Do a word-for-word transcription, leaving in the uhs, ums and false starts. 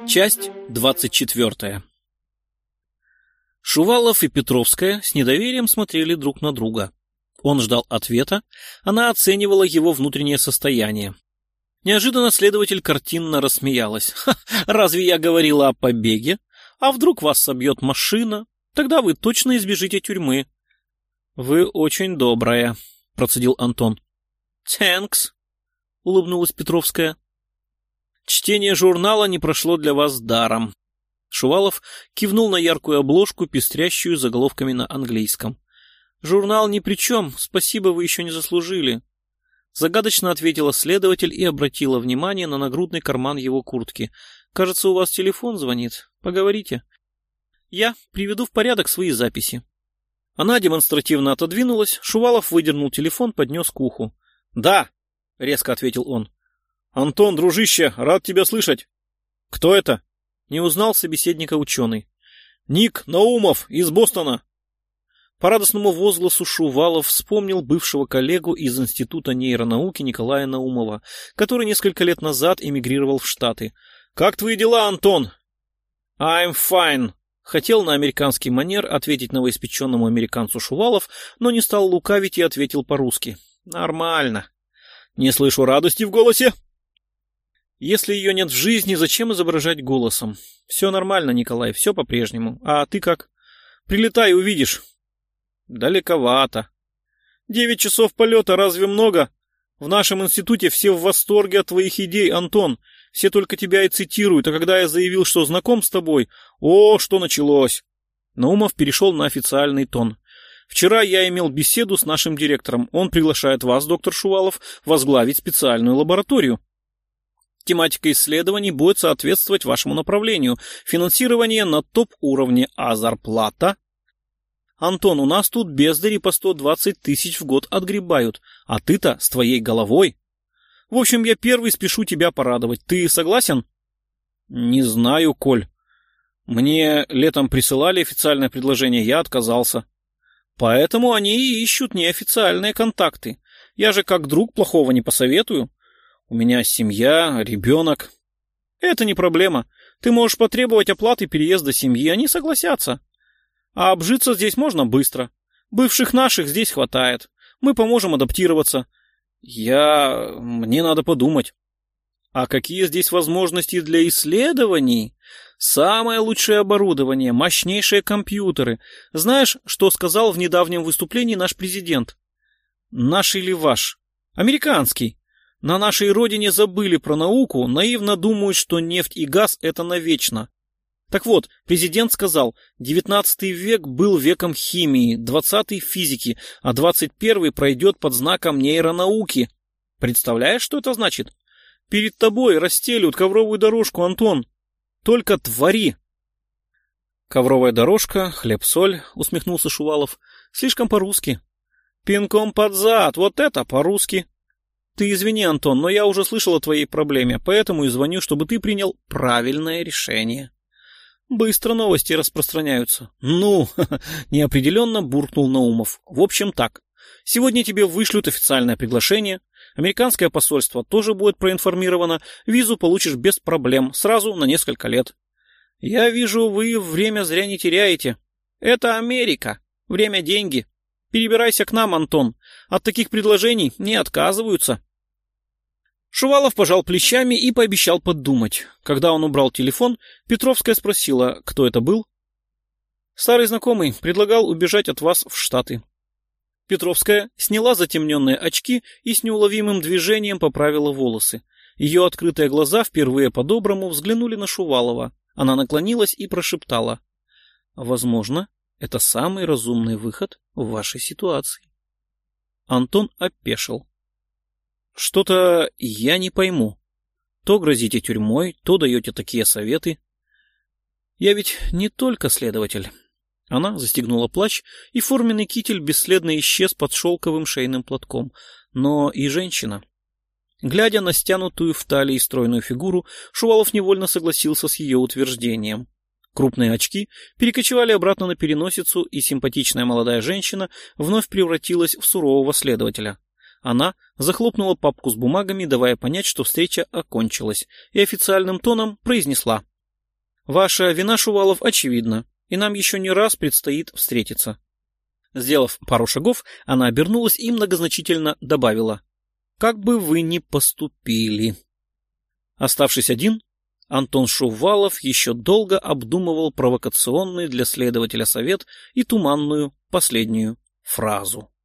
Часть двадцать четвертая. Шувалов и Петровская с недоверием смотрели друг на друга. Он ждал ответа, она оценивала его внутреннее состояние. Неожиданно следователь картинно рассмеялась. «Ха, разве я говорила о побеге? А вдруг вас собьет машина? Тогда вы точно избежите тюрьмы». «Вы очень добрая», — процедил Антон. «Тэнкс», — улыбнулась Петровская. «Чтение журнала не прошло для вас даром». Шувалов кивнул на яркую обложку, пестрящую заголовками на английском. «Журнал ни при чем, спасибо, вы еще не заслужили». Загадочно ответила следователь и обратила внимание на нагрудный карман его куртки. «Кажется, у вас телефон звонит. Поговорите. Я приведу в порядок свои записи». Она демонстративно отодвинулась, Шувалов выдернул телефон, поднес к уху. «Да», — резко ответил он. «Антон, дружище, рад тебя слышать». «Кто это?» — не узнал собеседника ученый. «Ник Наумов из Бостона». По радостному возгласу Шувалов вспомнил бывшего коллегу из Института нейронауки Николая Наумова, который несколько лет назад эмигрировал в Штаты. «Как твои дела, Антон?» «I'm fine», — хотел на американский манер ответить новоиспеченному американцу Шувалов, но не стал лукавить и ответил по-русски. «Нормально». «Не слышу радости в голосе?» «Если ее нет в жизни, зачем изображать голосом? Все нормально, Николай, все по-прежнему. А ты как? Прилетай, увидишь». «Далековато». «Девять часов полета разве много? В нашем институте все в восторге от твоих идей, Антон. Все только тебя и цитируют, а когда я заявил, что знаком с тобой, о, что началось!» Наумов перешел на официальный тон. «Вчера я имел беседу с нашим директором. Он приглашает вас, доктор Шувалов, возглавить специальную лабораторию. Тематика исследований будет соответствовать вашему направлению. Финансирование на топ-уровне, а зарплата... Антон, у нас тут бездари по сто двадцать тысяч в год отгребают, а ты-то с твоей головой. В общем, я первый спешу тебя порадовать. Ты согласен?» «Не знаю, Коль. Мне летом присылали официальное предложение, я отказался. Поэтому они и ищут неофициальные контакты. Я же как друг плохого не посоветую. У меня семья, ребенок». «Это не проблема. Ты можешь потребовать оплаты переезда семьи, они согласятся. А обжиться здесь можно быстро. Бывших наших здесь хватает. Мы поможем адаптироваться». «Я... мне надо подумать». «А какие здесь возможности для исследований? Самое лучшее оборудование, мощнейшие компьютеры. Знаешь, что сказал в недавнем выступлении наш президент?» «Наш или ваш?» «Американский. На нашей родине забыли про науку, наивно думают, что нефть и газ — это навечно. Так вот, президент сказал, девятнадцатый век был веком химии, двадцатый — физики, а двадцать первый пройдет под знаком нейронауки. Представляешь, что это значит? Перед тобой расстелют ковровую дорожку, Антон. Только твори». «Ковровая дорожка, хлеб-соль», — усмехнулся Шувалов. «Слишком по-русски». «Пинком под зад, вот это по-русски». «Ты извини, Антон, но я уже слышал о твоей проблеме, поэтому и звоню, чтобы ты принял правильное решение». «Быстро новости распространяются». «Ну», — неопределенно буркнул Наумов. «В общем так, сегодня тебе вышлют официальное приглашение, американское посольство тоже будет проинформировано, визу получишь без проблем, сразу на несколько лет. Я вижу, вы время зря не теряете. Это Америка, время — деньги. Перебирайся к нам, Антон, от таких предложений не отказываются». Шувалов пожал плечами и пообещал подумать. Когда он убрал телефон, Петровская спросила, кто это был. «Старый знакомый, предлагал убежать от вас в Штаты». Петровская сняла затемненные очки и с неуловимым движением поправила волосы. Ее открытые глаза впервые по-доброму взглянули на Шувалова. Она наклонилась и прошептала: «Возможно, это самый разумный выход в вашей ситуации». Антон опешил. «Что-то я не пойму. То грозите тюрьмой, то даете такие советы. Я ведь не только следователь». Она застегнула плащ, и форменный китель бесследно исчез под шелковым шейным платком. Но и женщина. Глядя на стянутую в талии стройную фигуру, Шувалов невольно согласился с ее утверждением. Крупные очки перекочевали обратно на переносицу, и симпатичная молодая женщина вновь превратилась в сурового следователя. Она захлопнула папку с бумагами, давая понять, что встреча окончилась, и официальным тоном произнесла: Ваша вина, Шувалов, очевидна, и нам еще не раз предстоит встретиться. Сделав пару шагов, она обернулась и многозначительно добавила: «Как бы вы ни поступили». Оставшись один, Антон Шувалов еще долго обдумывал провокационный для следователя совет и туманную последнюю фразу.